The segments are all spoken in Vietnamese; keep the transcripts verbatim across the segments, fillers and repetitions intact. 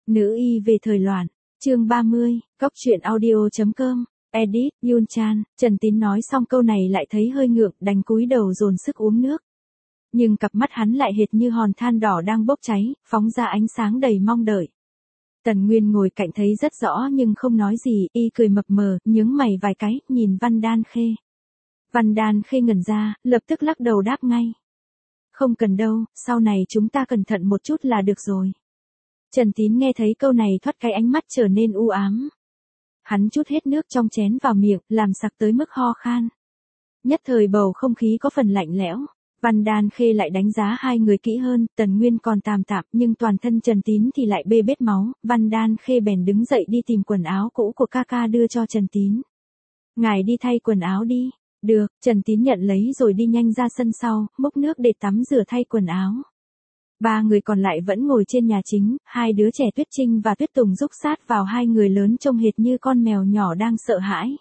Nữ y về thời loạn, chương ba mươi, góc truyện audio chấm com, edit, Yun Chan. Trần Tín nói xong câu này lại thấy hơi ngượng, đành cúi đầu dồn sức uống nước. Nhưng cặp mắt hắn lại hệt như hòn than đỏ đang bốc cháy, phóng ra ánh sáng đầy mong đợi. Tần Nguyên ngồi cạnh thấy rất rõ nhưng không nói gì, y cười mập mờ, nhướng mày vài cái, nhìn Văn Đan Khê. Văn Đan Khê ngẩn ra, lập tức lắc đầu đáp ngay. Không cần đâu, sau này chúng ta cẩn thận một chút là được rồi. Trần Tín nghe thấy câu này thoát cái ánh mắt trở nên u ám. Hắn chút hết nước trong chén vào miệng, làm sặc tới mức ho khan. Nhất thời bầu không khí có phần lạnh lẽo. Văn Đan Khê lại đánh giá hai người kỹ hơn, Tần Nguyên còn tạm tạm nhưng toàn thân Trần Tín thì lại bê bết máu. Văn Đan Khê bèn đứng dậy đi tìm quần áo cũ của ca ca đưa cho Trần Tín. Ngài đi thay quần áo đi. Được, Trần Tín nhận lấy rồi đi nhanh ra sân sau, múc nước để tắm rửa thay quần áo. Ba người còn lại vẫn ngồi trên nhà chính, hai đứa trẻ Tuyết Trinh và Tuyết Tùng rúc sát vào hai người lớn trông hệt như con mèo nhỏ đang sợ hãi.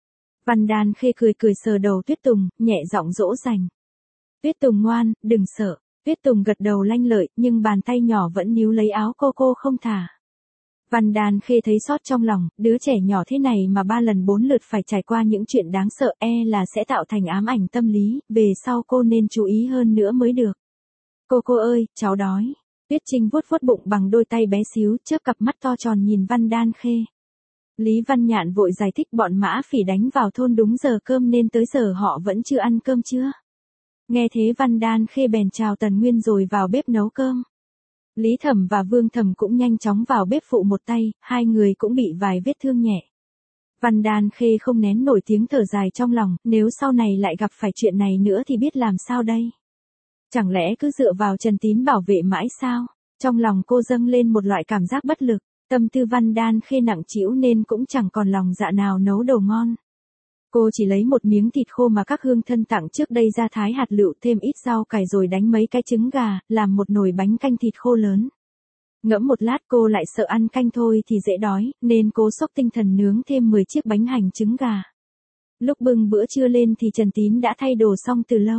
Văn Đan Khê cười cười sờ đầu Tuyết Tùng, nhẹ giọng dỗ dành. Tuyết Tùng ngoan, đừng sợ. Tuyết Tùng gật đầu lanh lợi, nhưng bàn tay nhỏ vẫn níu lấy áo cô cô không thả. Văn Đan Khê thấy xót trong lòng, đứa trẻ nhỏ thế này mà ba lần bốn lượt phải trải qua những chuyện đáng sợ e là sẽ tạo thành ám ảnh tâm lý, về sau cô nên chú ý hơn nữa mới được. Cô cô ơi, cháu đói. Tuyết Trinh vuốt vuốt bụng bằng đôi tay bé xíu, chớp cặp mắt to tròn nhìn Văn Đan Khê. Lý Văn Nhạn vội giải thích bọn Mã Phỉ đánh vào thôn đúng giờ cơm nên tới giờ họ vẫn chưa ăn cơm chưa. Nghe thế Văn Đan Khê bèn chào Tần Nguyên rồi vào bếp nấu cơm. Lý Thẩm và Vương Thẩm cũng nhanh chóng vào bếp phụ một tay, hai người cũng bị vài vết thương nhẹ. Văn Đan Khê không nén nổi tiếng thở dài trong lòng, nếu sau này lại gặp phải chuyện này nữa thì biết làm sao đây. Chẳng lẽ cứ dựa vào Trần Tín bảo vệ mãi sao? Trong lòng cô dâng lên một loại cảm giác bất lực, tâm tư Văn Đan Khê nặng trĩu nên cũng chẳng còn lòng dạ nào nấu đồ ngon. Cô chỉ lấy một miếng thịt khô mà các hương thân tặng trước đây ra thái hạt lựu thêm ít rau cải rồi đánh mấy cái trứng gà, làm một nồi bánh canh thịt khô lớn. Ngẫm một lát cô lại sợ ăn canh thôi thì dễ đói, nên cô xốc tinh thần nướng thêm mười chiếc bánh hành trứng gà. Lúc bưng bữa trưa lên thì Trần Tín đã thay đồ xong từ lâu.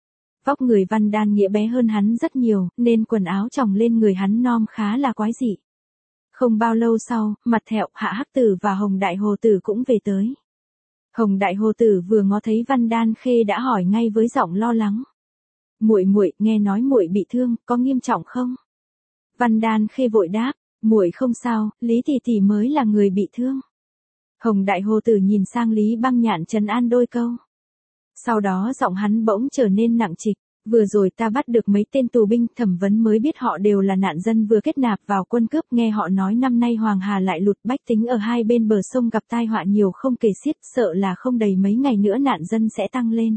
Vóc người Văn Đan Nghĩa bé hơn hắn rất nhiều, nên quần áo chồng lên người hắn nom khá là quái dị. Không bao lâu sau, Mặt Thẹo, Hạ Hắc Tử và Hồng Đại Hồ Tử cũng về tới. Hồng Đại Hồ Tử vừa ngó thấy Văn Đan Khê đã hỏi ngay với giọng lo lắng. Muội muội, nghe nói muội bị thương, có nghiêm trọng không? Văn Đan Khê vội đáp, muội không sao, Lý tỷ tỷ mới là người bị thương. Hồng Đại Hồ Tử nhìn sang Lý Băng Nhạn trấn an đôi câu. Sau đó giọng hắn bỗng trở nên nặng trịch, vừa rồi ta bắt được mấy tên tù binh, thẩm vấn mới biết họ đều là nạn dân vừa kết nạp vào quân cướp, nghe họ nói năm nay Hoàng Hà lại lụt, bách tính ở hai bên bờ sông gặp tai họa nhiều không kể xiết, sợ là không đầy mấy ngày nữa nạn dân sẽ tăng lên.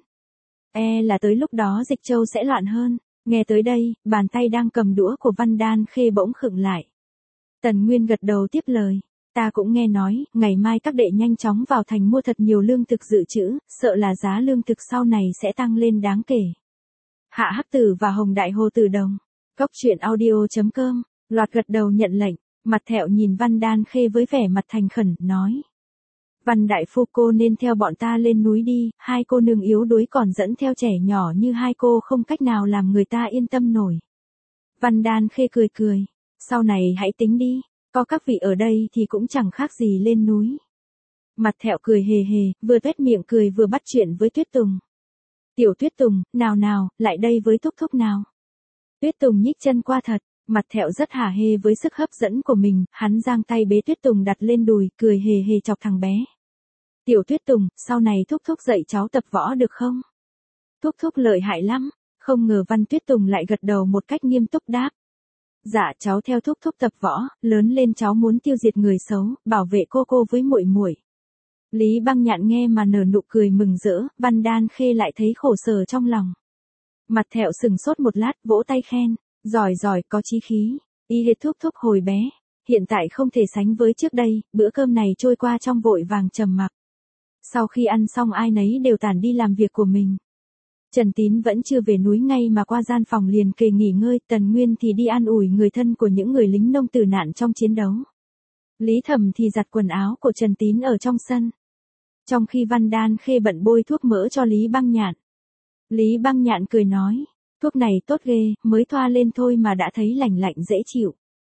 E là tới lúc đó Dịch Châu sẽ loạn hơn. Nghe tới đây, bàn tay đang cầm đũa của Văn Đan Khê bỗng khựng lại. Tần Nguyên gật đầu tiếp lời. Ta cũng nghe nói, ngày mai các đệ nhanh chóng vào thành mua thật nhiều lương thực dự trữ, sợ là giá lương thực sau này sẽ tăng lên đáng kể. Hạ Hắc Tử và Hồng Đại Hồ Tử đồng. Góc truyện audio chấm com, loạt gật đầu nhận lệnh, Mặt Thẹo nhìn Văn Đan Khê với vẻ mặt thành khẩn, nói. Văn Đại Phu cô nên theo bọn ta lên núi đi, hai cô nương yếu đuối còn dẫn theo trẻ nhỏ như hai cô không cách nào làm người ta yên tâm nổi. Văn Đan Khê cười cười, sau này hãy tính đi. Có các vị ở đây thì cũng chẳng khác gì lên núi. Mặt Thẹo cười hề hề, vừa tuét miệng cười vừa bắt chuyện với Tuyết Tùng. Tiểu Tuyết Tùng, nào nào, lại đây với Thúc Thúc nào. Tuyết Tùng nhích chân qua thật, Mặt Thẹo rất hả hê với sức hấp dẫn của mình, hắn giang tay bế Tuyết Tùng đặt lên đùi, cười hề hề chọc thằng bé. Tiểu Tuyết Tùng, sau này Thúc Thúc dạy cháu tập võ được không? Thúc Thúc lợi hại lắm, không ngờ Văn Tuyết Tùng lại gật đầu một cách nghiêm túc đáp. Dạ cháu theo Thúc Thúc tập võ, lớn lên cháu muốn tiêu diệt người xấu, bảo vệ cô cô với muội muội. Lý Băng Nhạn nghe mà nở nụ cười mừng rỡ, Văn Đan Khê lại thấy khổ sở trong lòng. Mặt Thẹo sừng sốt một lát, vỗ tay khen, giỏi giỏi, có chí khí, y hệt Thúc Thúc hồi bé, hiện tại không thể sánh với trước đây. Bữa cơm này trôi qua trong vội vàng trầm mặc. Sau khi ăn xong ai nấy đều tản đi làm việc của mình. Trần Tín vẫn chưa về núi ngay mà qua gian phòng liền kề nghỉ ngơi, Tần Nguyên thì đi an ủi người thân của những người lính nông tử nạn trong chiến đấu. Lý Thẩm thì giặt quần áo của Trần Tín ở trong sân. Trong khi Văn Đan Khê bận bôi thuốc mỡ cho Lý Băng Nhạn. Lý Băng Nhạn cười nói, thuốc này tốt ghê, mới thoa lên thôi mà đã thấy lành lạnh dễ chịu.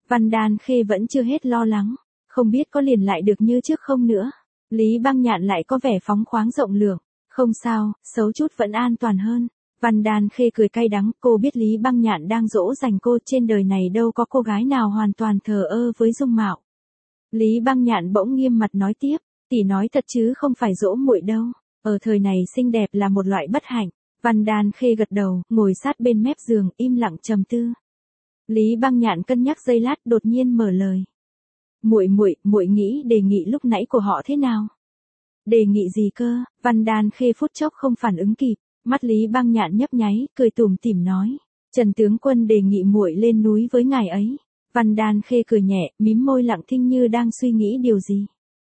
Văn Đan Khê vẫn chưa hết lo lắng, không biết có liền lại được như trước không nữa. Lý Băng Nhạn lại có vẻ phóng khoáng rộng lượng, không sao, xấu chút vẫn an toàn hơn. Văn Đan Khê cười cay đắng, cô biết Lý Băng Nhạn đang dỗ dành cô, trên đời này đâu có cô gái nào hoàn toàn thờ ơ với dung mạo. Lý Băng Nhạn bỗng nghiêm mặt nói tiếp, tỷ nói thật chứ không phải dỗ muội đâu, ở thời này xinh đẹp là một loại bất hạnh. Văn Đan Khê gật đầu, ngồi sát bên mép giường, im lặng trầm tư. Lý Băng Nhạn cân nhắc giây lát, đột nhiên mở lời. Muội muội, muội nghĩ đề nghị lúc nãy của họ thế nào? Đề nghị gì cơ? Văn Đan Khê phút chốc không phản ứng kịp, mắt Lý Băng Nhạn nhấp nháy, cười tủm tỉm nói, Trần tướng quân đề nghị muội lên núi với ngài ấy. Văn Đan Khê cười nhẹ, mím môi lặng thinh như đang suy nghĩ điều gì.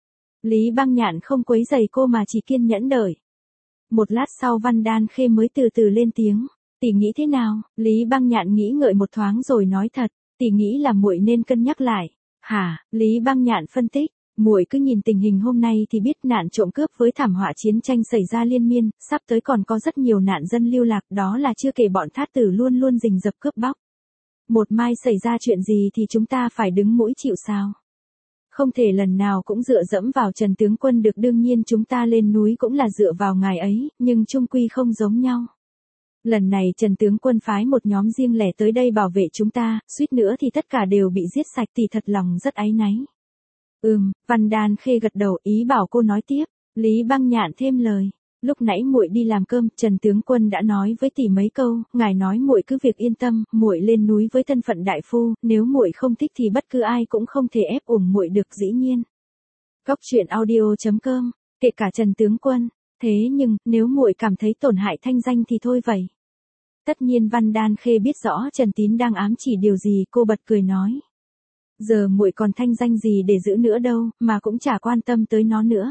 Lý Băng Nhạn không quấy rầy cô mà chỉ kiên nhẫn đợi. Một lát sau Văn Đan Khê mới từ từ lên tiếng, tỷ nghĩ thế nào? Lý Băng Nhạn nghĩ ngợi một thoáng rồi nói thật, tỷ nghĩ là muội nên cân nhắc lại. Hả? Lý Băng Nhạn phân tích, muội cứ nhìn tình hình hôm nay thì biết nạn trộm cướp với thảm họa chiến tranh xảy ra liên miên, sắp tới còn có rất nhiều nạn dân lưu lạc, đó là chưa kể bọn thát tử luôn luôn rình rập cướp bóc. Một mai xảy ra chuyện gì thì chúng ta phải đứng mũi chịu sào. Không thể lần nào cũng dựa dẫm vào Trần tướng quân được, đương nhiên chúng ta lên núi cũng là dựa vào ngài ấy, nhưng chung quy không giống nhau. Lần này Trần tướng quân phái một nhóm riêng lẻ tới đây bảo vệ chúng ta, suýt nữa thì tất cả đều bị giết sạch, thì thật lòng rất áy náy. Ừm, Văn Đan Khê gật đầu, ý bảo cô nói tiếp. Lý Băng Nhạn thêm lời, lúc nãy muội đi làm cơm, Trần tướng quân đã nói với tỷ mấy câu, ngài nói muội cứ việc yên tâm, muội lên núi với thân phận đại phu, nếu muội không thích thì bất cứ ai cũng không thể ép uổng muội được, dĩ nhiên. Góc truyện audio chấm com, kể cả Trần tướng quân, thế nhưng nếu muội cảm thấy tổn hại thanh danh thì thôi vậy. Tất nhiên Văn Đan Khê biết rõ Trần Tín đang ám chỉ điều gì, cô bật cười nói. Giờ muội còn thanh danh gì để giữ nữa đâu, mà cũng chả quan tâm tới nó nữa.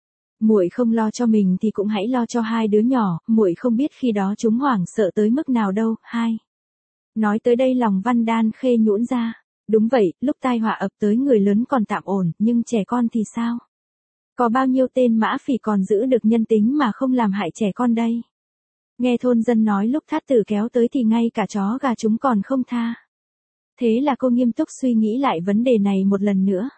Muội không lo cho mình thì cũng hãy lo cho hai đứa nhỏ, muội không biết khi đó chúng hoảng sợ tới mức nào đâu. Hai. Nói tới đây lòng Văn Đan Khê nhũn ra. Đúng vậy, lúc tai họa ập tới người lớn còn tạm ổn, nhưng trẻ con thì sao? Có bao nhiêu tên mã phỉ còn giữ được nhân tính mà không làm hại trẻ con đây? Nghe thôn dân nói lúc thát tử kéo tới thì ngay cả chó gà chúng còn không tha. Thế là cô nghiêm túc suy nghĩ lại vấn đề này một lần nữa.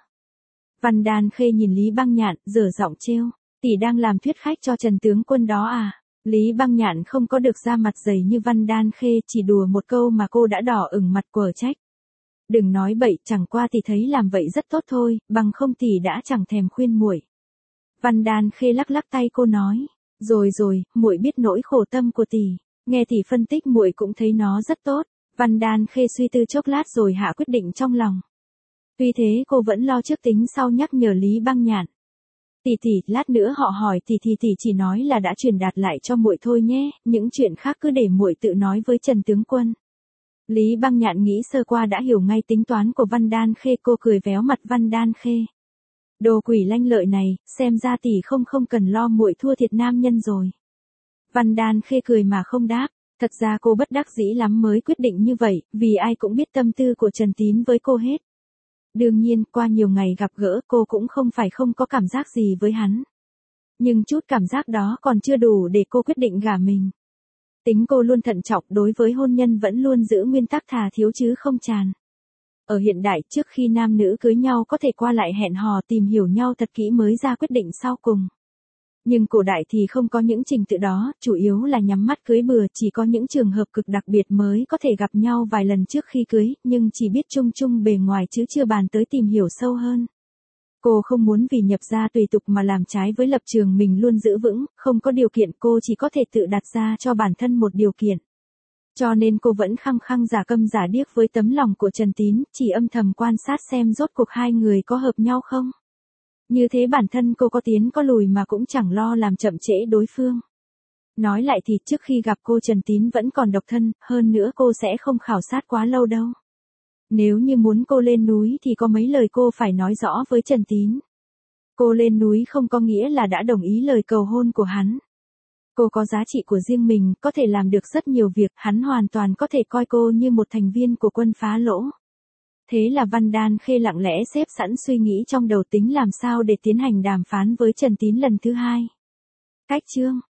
Văn Đan Khê nhìn Lý Băng Nhạn, dở giọng trêu, tỷ đang làm thuyết khách cho Trần tướng quân đó à? Lý Băng Nhạn không có được ra mặt dày như Văn Đan Khê, chỉ đùa một câu mà cô đã đỏ ửng mặt quở trách. Đừng nói bậy, chẳng qua tỷ thấy làm vậy rất tốt thôi, bằng không tỷ đã chẳng thèm khuyên muội. Văn Đan Khê lắc lắc tay cô nói, rồi rồi, muội biết nỗi khổ tâm của tỷ, nghe tỷ phân tích muội cũng thấy nó rất tốt. Văn Đan Khê suy tư chốc lát rồi hạ quyết định trong lòng. Tuy thế cô vẫn lo trước tính sau, nhắc nhở Lý Băng Nhạn. Tỷ tỷ, lát nữa họ hỏi tỷ thì tỷ chỉ nói là đã truyền đạt lại cho muội thôi nhé, những chuyện khác cứ để muội tự nói với Trần tướng quân. Lý Băng Nhạn nghĩ sơ qua đã hiểu ngay tính toán của Văn Đan Khê, cô cười véo mặt Văn Đan Khê. Đồ quỷ lanh lợi này, xem ra tỷ không không cần lo muội thua thiệt nam nhân rồi. Văn Đan Khê cười mà không đáp. Thật ra cô bất đắc dĩ lắm mới quyết định như vậy, vì ai cũng biết tâm tư của Trần Tín với cô hết. Đương nhiên, qua nhiều ngày gặp gỡ cô cũng không phải không có cảm giác gì với hắn. Nhưng chút cảm giác đó còn chưa đủ để cô quyết định gả mình. Tính cô luôn thận trọng, đối với hôn nhân vẫn luôn giữ nguyên tắc thà thiếu chứ không tràn. Ở hiện đại, trước khi nam nữ cưới nhau có thể qua lại hẹn hò tìm hiểu nhau thật kỹ mới ra quyết định sau cùng. Nhưng cổ đại thì không có những trình tự đó, chủ yếu là nhắm mắt cưới bừa, chỉ có những trường hợp cực đặc biệt mới có thể gặp nhau vài lần trước khi cưới, nhưng chỉ biết chung chung bề ngoài chứ chưa bàn tới tìm hiểu sâu hơn. Cô không muốn vì nhập gia tùy tục mà làm trái với lập trường mình luôn giữ vững, không có điều kiện, cô chỉ có thể tự đặt ra cho bản thân một điều kiện. Cho nên cô vẫn khăng khăng giả câm giả điếc với tấm lòng của Trần Tín, chỉ âm thầm quan sát xem rốt cuộc hai người có hợp nhau không. Như thế bản thân cô có tiến có lùi mà cũng chẳng lo làm chậm trễ đối phương. Nói lại thì trước khi gặp cô Trần Tín vẫn còn độc thân, hơn nữa cô sẽ không khảo sát quá lâu đâu. Nếu như muốn cô lên núi thì có mấy lời cô phải nói rõ với Trần Tín. Cô lên núi không có nghĩa là đã đồng ý lời cầu hôn của hắn. Cô có giá trị của riêng mình, có thể làm được rất nhiều việc, hắn hoàn toàn có thể coi cô như một thành viên của quân phá lỗ. Thế là Văn Đan Khê lặng lẽ xếp sẵn suy nghĩ trong đầu tính làm sao để tiến hành đàm phán với Trần Tín lần thứ hai. Cách chương